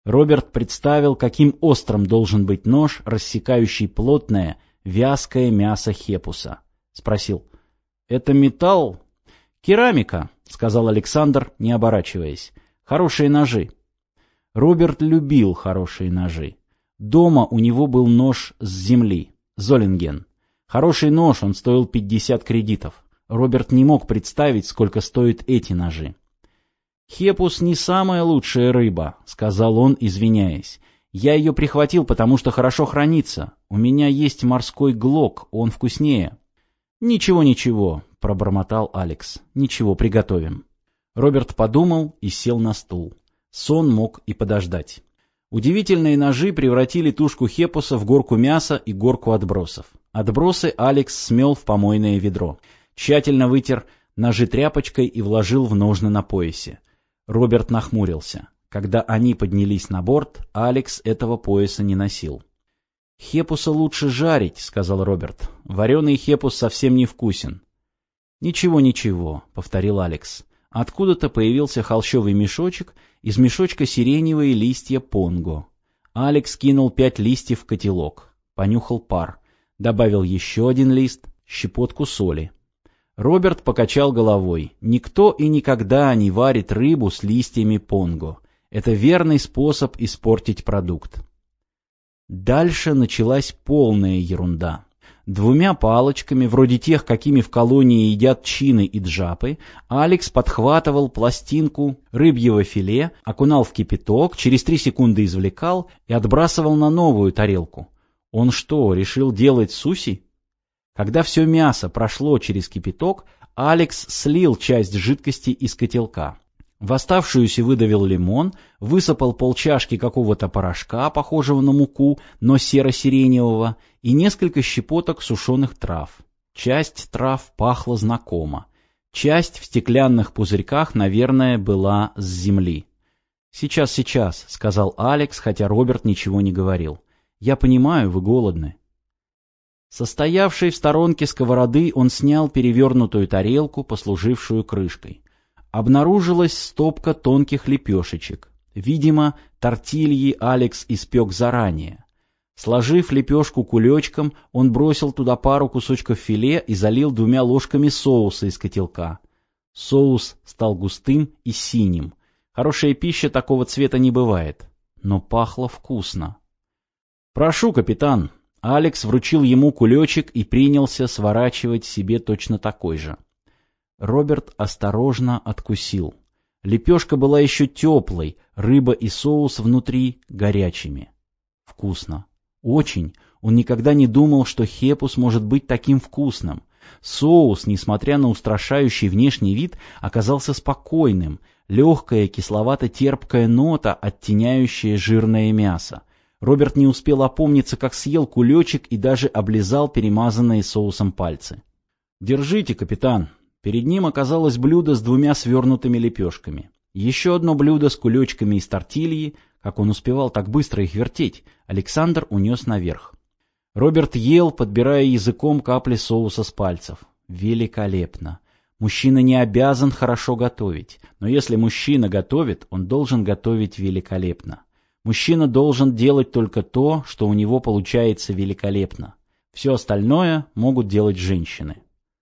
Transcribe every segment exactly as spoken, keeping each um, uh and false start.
Роберт представил, каким острым должен быть нож, рассекающий плотное, вязкое мясо хепуса. Спросил: «Это металл?» «Керамика», — сказал Александр, не оборачиваясь. «Хорошие ножи». Роберт любил хорошие ножи. Дома у него был нож с земли, Золлинген. Хороший нож, он стоил пятьдесят кредитов. Роберт не мог представить, сколько стоят эти ножи. «Хепус не самая лучшая рыба», — сказал он, извиняясь. «Я ее прихватил, потому что хорошо хранится. У меня есть морской глок, он вкуснее». «Ничего, ничего», — пробормотал Алекс. «Ничего, приготовим». Роберт подумал и сел на стул. Сон мог и подождать. Удивительные ножи превратили тушку хепуса в горку мяса и горку отбросов. Отбросы Алекс смел в помойное ведро. Тщательно вытер ножи тряпочкой и вложил в ножны на поясе. Роберт нахмурился. Когда они поднялись на борт, Алекс этого пояса не носил. «Хепуса лучше жарить», — сказал Роберт. «Вареный хепус совсем не вкусен». «Ничего, ничего», — повторил Алекс. Откуда-то появился холщовый мешочек, из мешочка сиреневые листья понго. Алекс кинул пять листьев в котелок, понюхал пар, добавил еще один лист, щепотку соли. Роберт покачал головой. Никто и никогда не варит рыбу с листьями понго. Это верный способ испортить продукт. Дальше началась полная ерунда. Двумя палочками, вроде тех, какими в колонии едят чины и джапы, Алекс подхватывал пластинку рыбьего филе, окунал в кипяток, через три секунды извлекал и отбрасывал на новую тарелку. Он что, решил делать суси? Когда все мясо прошло через кипяток, Алекс слил часть жидкости из котелка. В оставшуюся выдавил лимон, высыпал полчашки какого-то порошка, похожего на муку, но серо-сиреневого, и несколько щепоток сушеных трав. Часть трав пахла знакомо. Часть в стеклянных пузырьках, наверное, была с земли. «Сейчас, сейчас», — сказал Алекс, хотя Роберт ничего не говорил. «Я понимаю, вы голодны». Состоявшей в сторонке сковороды он снял перевернутую тарелку, послужившую крышкой. Обнаружилась стопка тонких лепешечек. Видимо, тортильи Алекс испек заранее. Сложив лепешку кулечком, он бросил туда пару кусочков филе и залил двумя ложками соуса из котелка. Соус стал густым и синим. Хорошая пища такого цвета не бывает, но пахло вкусно. «Прошу, капитан». Алекс вручил ему кулечек и принялся сворачивать себе точно такой же. Роберт осторожно откусил. Лепешка была еще теплой, рыба и соус внутри горячими. Вкусно. Очень. Он никогда не думал, что хепус может быть таким вкусным. Соус, несмотря на устрашающий внешний вид, оказался спокойным. Легкая кисловато-терпкая нота, оттеняющая жирное мясо. Роберт не успел опомниться, как съел кулечек и даже облизал перемазанные соусом пальцы. «Держите, капитан». Перед ним оказалось блюдо с двумя свернутыми лепешками. Еще одно блюдо с кулечками из тортильи, как он успевал так быстро их вертеть, Александр унес наверх. Роберт ел, подбирая языком капли соуса с пальцев. Великолепно. Мужчина не обязан хорошо готовить, но если мужчина готовит, он должен готовить великолепно. Мужчина должен делать только то, что у него получается великолепно. Все остальное могут делать женщины.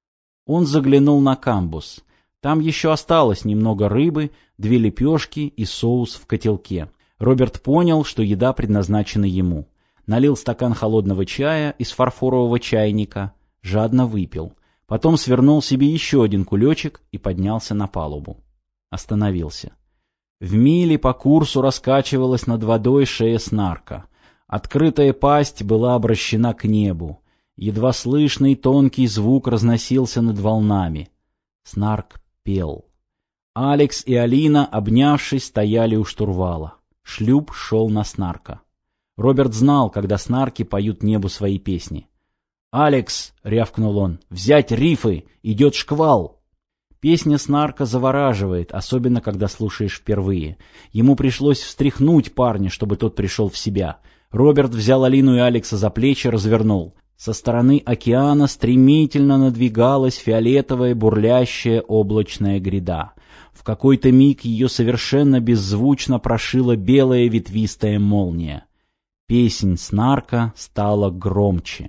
Он заглянул на камбус. Там еще осталось немного рыбы, две лепешки и соус в котелке. Роберт понял, что еда предназначена ему. Налил стакан холодного чая из фарфорового чайника, жадно выпил. Потом свернул себе еще один кулечек и поднялся на палубу. Остановился. В миле по курсу раскачивалась над водой шея снарка. Открытая пасть была обращена к небу. Едва слышный тонкий звук разносился над волнами. Снарк пел. Алекс и Алина, обнявшись, стояли у штурвала. Шлюп шел на снарка. Роберт знал, когда снарки поют небу свои песни. «Алекс!» — рявкнул он. «Взять рифы! Идет шквал!» Песня снарка завораживает, особенно когда слушаешь впервые. Ему пришлось встряхнуть парня, чтобы тот пришел в себя. Роберт взял Алину и Алекса за плечи, развернул. Со стороны океана стремительно надвигалась фиолетовая бурлящая облачная гряда. В какой-то миг ее совершенно беззвучно прошила белая ветвистая молния. Песнь Снарка стала громче.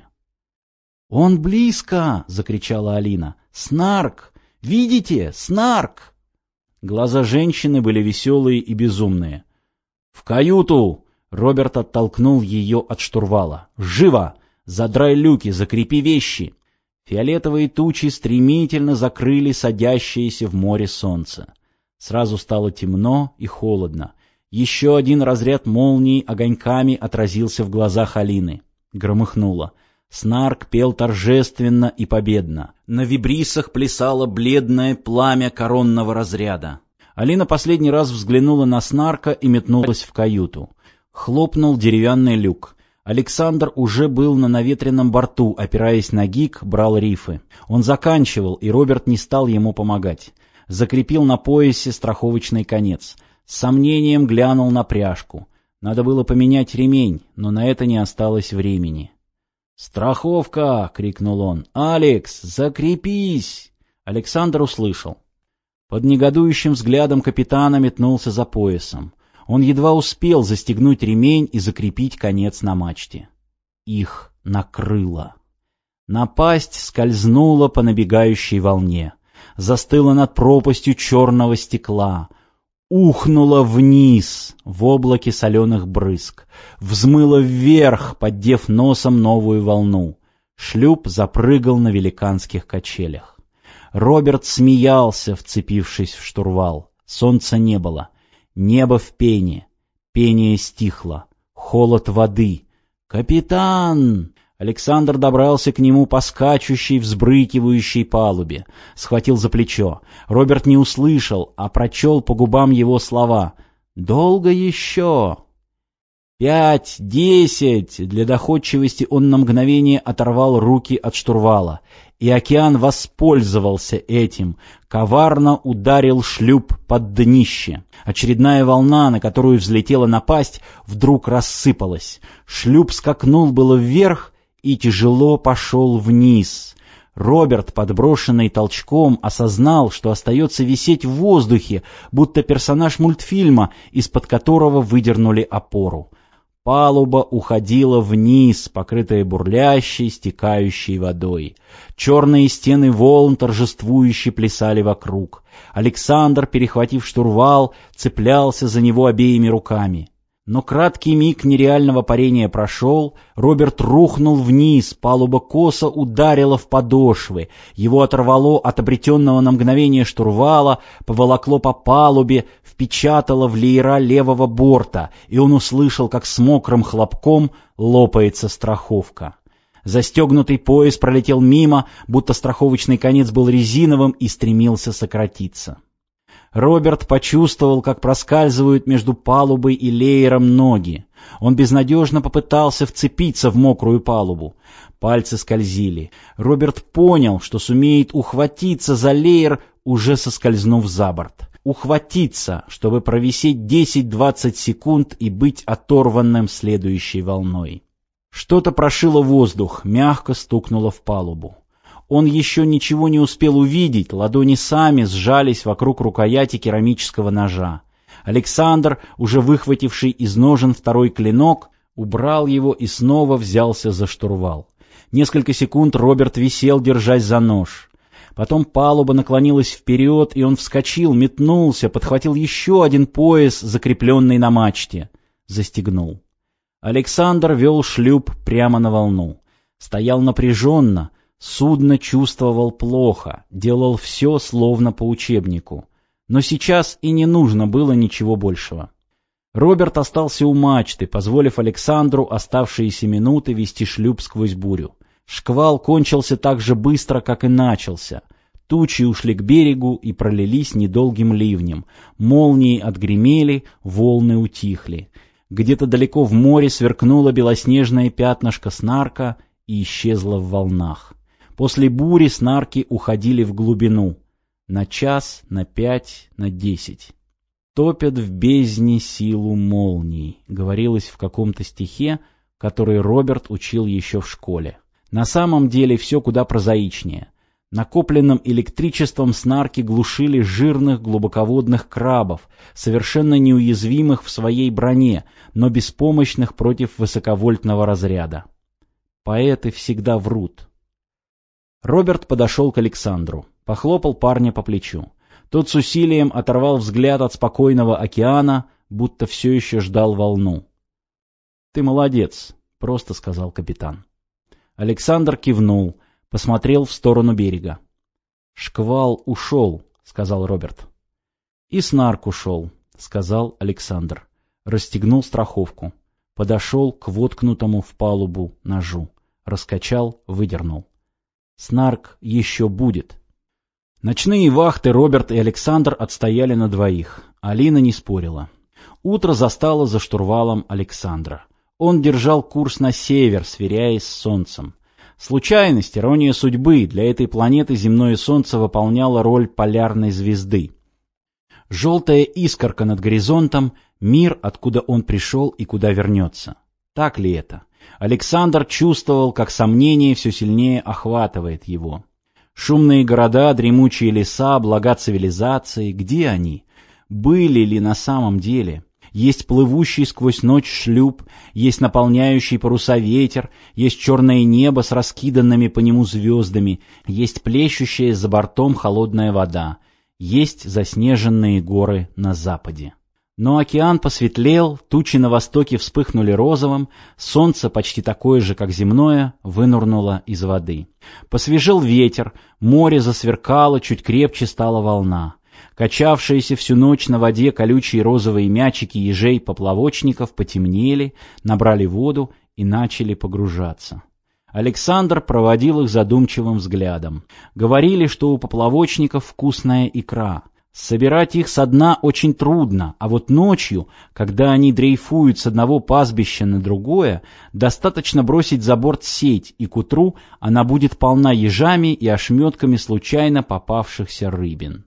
«Он близко!» — закричала Алина. «Снарк! Видите? Снарк!» Глаза женщины были веселые и безумные. «В каюту!» — Роберт оттолкнул ее от штурвала. «Живо! Задрай люки, закрепи вещи!» Фиолетовые тучи стремительно закрыли садящееся в море солнце. Сразу стало темно и холодно. Еще один разряд молнии огоньками отразился в глазах Алины. Громыхнуло. Снарк пел торжественно и победно. На вибрисах плясало бледное пламя коронного разряда. Алина последний раз взглянула на Снарка и метнулась в каюту. Хлопнул деревянный люк. Александр уже был на наветренном борту, опираясь на гик, брал рифы. Он заканчивал, и Роберт не стал ему помогать. Закрепил на поясе страховочный конец. С сомнением глянул на пряжку. Надо было поменять ремень, но на это не осталось времени. «Страховка!» — крикнул он. «Алекс, закрепись!» Александр услышал. Под негодующим взглядом капитана метнулся за поясом. Он едва успел застегнуть ремень и закрепить конец на мачте. Их накрыло. Напасть скользнула по набегающей волне. Застыла над пропастью черного стекла. Ухнула вниз в облаке соленых брызг. Взмыла вверх, поддев носом новую волну. Шлюп запрыгал на великанских качелях. Роберт смеялся, вцепившись в штурвал. Солнца не было. Небо в пене. Пение стихло. Холод воды. «Капитан!» Александр добрался к нему по скачущей, взбрыкивающей палубе. Схватил за плечо. Роберт не услышал, а прочел по губам его слова. «Долго еще?» «Пять, десять!» Для доходчивости он на мгновение оторвал руки от штурвала. И океан воспользовался этим. Коварно ударил шлюп под днище. Очередная волна, на которую взлетела напасть, вдруг рассыпалась. Шлюп скакнул было вверх и тяжело пошел вниз. Роберт, подброшенный толчком, осознал, что остается висеть в воздухе, будто персонаж мультфильма, из-под которого выдернули опору. Палуба уходила вниз, покрытая бурлящей, стекающей водой. Черные стены волн торжествующе плясали вокруг. Александр, перехватив штурвал, цеплялся за него обеими руками. Но краткий миг нереального парения прошел, Роберт рухнул вниз, палуба косо ударила в подошвы, его оторвало от обретенного на мгновение штурвала, поволокло по палубе, впечатало в леера левого борта, и он услышал, как с мокрым хлопком лопается страховка. Застегнутый пояс пролетел мимо, будто страховочный конец был резиновым и стремился сократиться. Роберт почувствовал, как проскальзывают между палубой и леером ноги. Он безнадежно попытался вцепиться в мокрую палубу. Пальцы скользили. Роберт понял, что сумеет ухватиться за леер, уже соскользнув за борт. Ухватиться, чтобы провисеть десять-двадцать секунд и быть оторванным следующей волной. Что-то прошило воздух, мягко стукнуло в палубу. Он еще ничего не успел увидеть, ладони сами сжались вокруг рукояти керамического ножа. Александр, уже выхвативший из ножен второй клинок, убрал его и снова взялся за штурвал. Несколько секунд Роберт висел, держась за нож. Потом палуба наклонилась вперед, и он вскочил, метнулся, подхватил еще один пояс, закрепленный на мачте. Застегнул. Александр вел шлюп прямо на волну. Стоял напряженно. Судно чувствовал плохо, делал все словно по учебнику. Но сейчас и не нужно было ничего большего. Роберт остался у мачты, позволив Александру оставшиеся минуты вести шлюп сквозь бурю. Шквал кончился так же быстро, как и начался. Тучи ушли к берегу и пролились недолгим ливнем. Молнии отгремели, волны утихли. Где-то далеко в море сверкнуло белоснежное пятнышко Снарка и исчезло в волнах. После бури Снарки уходили в глубину. На час, на пять, на десять. «Топят в бездне силу молний», говорилось в каком-то стихе, который Роберт учил еще в школе. На самом деле все куда прозаичнее. Накопленным электричеством снарки глушили жирных глубоководных крабов, совершенно неуязвимых в своей броне, но беспомощных против высоковольтного разряда. Поэты всегда врут. Роберт подошел к Александру, похлопал парня по плечу. Тот с усилием оторвал взгляд от спокойного океана, будто все еще ждал волну. — Ты молодец, — просто сказал капитан. Александр кивнул, посмотрел в сторону берега. — Шквал ушел, — сказал Роберт. — И снарк ушел, — сказал Александр. Расстегнул страховку. Подошел к воткнутому в палубу ножу. Раскачал, выдернул. Снарк еще будет. Ночные вахты Роберт и Александр отстояли на двоих. Алина не спорила. Утро застало за штурвалом Александра. Он держал курс на север, сверяясь с солнцем. Случайность, ирония судьбы, для этой планеты земное солнце выполняло роль полярной звезды. Желтая искорка над горизонтом — мир, откуда он пришел и куда вернется. Так ли это? Александр чувствовал, как сомнение все сильнее охватывает его. Шумные города, дремучие леса, блага цивилизации — где они? Были ли на самом деле? Есть плывущий сквозь ночь шлюп, есть наполняющий паруса ветер, есть черное небо с раскиданными по нему звездами, есть плещущая за бортом холодная вода, есть заснеженные горы на западе. Но океан посветлел, тучи на востоке вспыхнули розовым, солнце, почти такое же, как земное, вынурнуло из воды. Посвежел ветер, море засверкало, чуть крепче стала волна. Качавшиеся всю ночь на воде колючие розовые мячики ежей-поплавочников потемнели, набрали воду и начали погружаться. Александр проводил их задумчивым взглядом. Говорили, что у поплавочников вкусная икра. Собирать их со дна очень трудно, а вот ночью, когда они дрейфуют с одного пастбища на другое, достаточно бросить за борт сеть, и к утру она будет полна ежами и ошметками случайно попавшихся рыбин.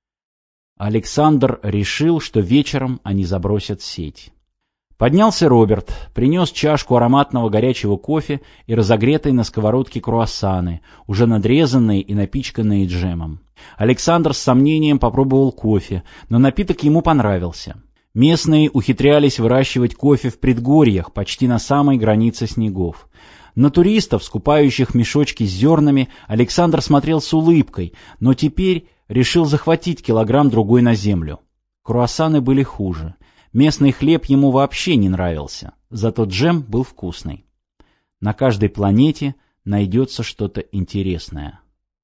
Александр решил, что вечером они забросят сеть. Поднялся Роберт, принес чашку ароматного горячего кофе и разогретые на сковородке круассаны, уже надрезанные и напичканные джемом. Александр с сомнением попробовал кофе, но напиток ему понравился. Местные ухитрялись выращивать кофе в предгорьях, почти на самой границе снегов. На туристов, скупающих мешочки с зернами, Александр смотрел с улыбкой, но теперь решил захватить килограмм-другой на землю. Круассаны были хуже. Местный хлеб ему вообще не нравился, зато джем был вкусный. На каждой планете найдется что-то интересное.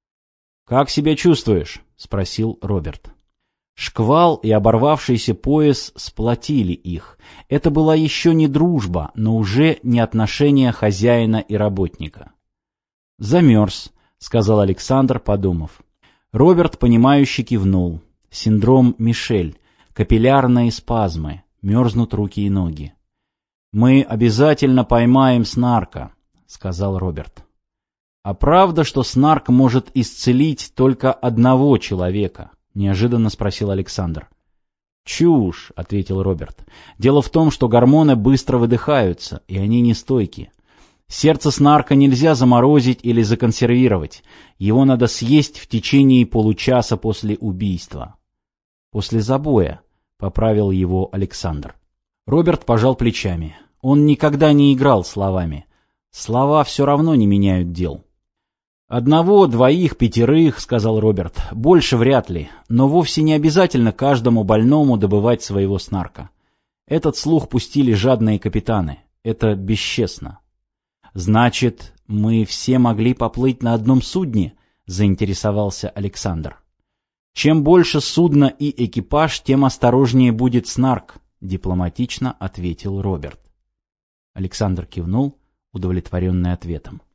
«Как себя чувствуешь?» — спросил Роберт. Шквал и оборвавшийся пояс сплотили их. Это была еще не дружба, но уже не отношения хозяина и работника. «Замерз», — сказал Александр, подумав. Роберт, понимающе кивнул. Синдром Мишель. Капиллярные спазмы, мерзнут руки и ноги. «Мы обязательно поймаем снарка», — сказал Роберт. «А правда, что снарк может исцелить только одного человека?» — неожиданно спросил Александр. «Чушь», — ответил Роберт. «Дело в том, что гормоны быстро выдыхаются, и они нестойки. Сердце снарка нельзя заморозить или законсервировать. Его надо съесть в течение получаса после убийства». «После забоя», — поправил его Александр. Роберт пожал плечами. Он никогда не играл словами. Слова все равно не меняют дел. «Одного, двоих, пятерых», — сказал Роберт. «Больше вряд ли, но вовсе не обязательно каждому больному добывать своего снарка. Этот слух пустили жадные капитаны. Это бесчестно». «Значит, мы все могли поплыть на одном судне?» — заинтересовался Александр. «Чем больше судно и экипаж, тем осторожнее будет снарк», — дипломатично ответил Роберт. Александр кивнул, удовлетворенный ответом.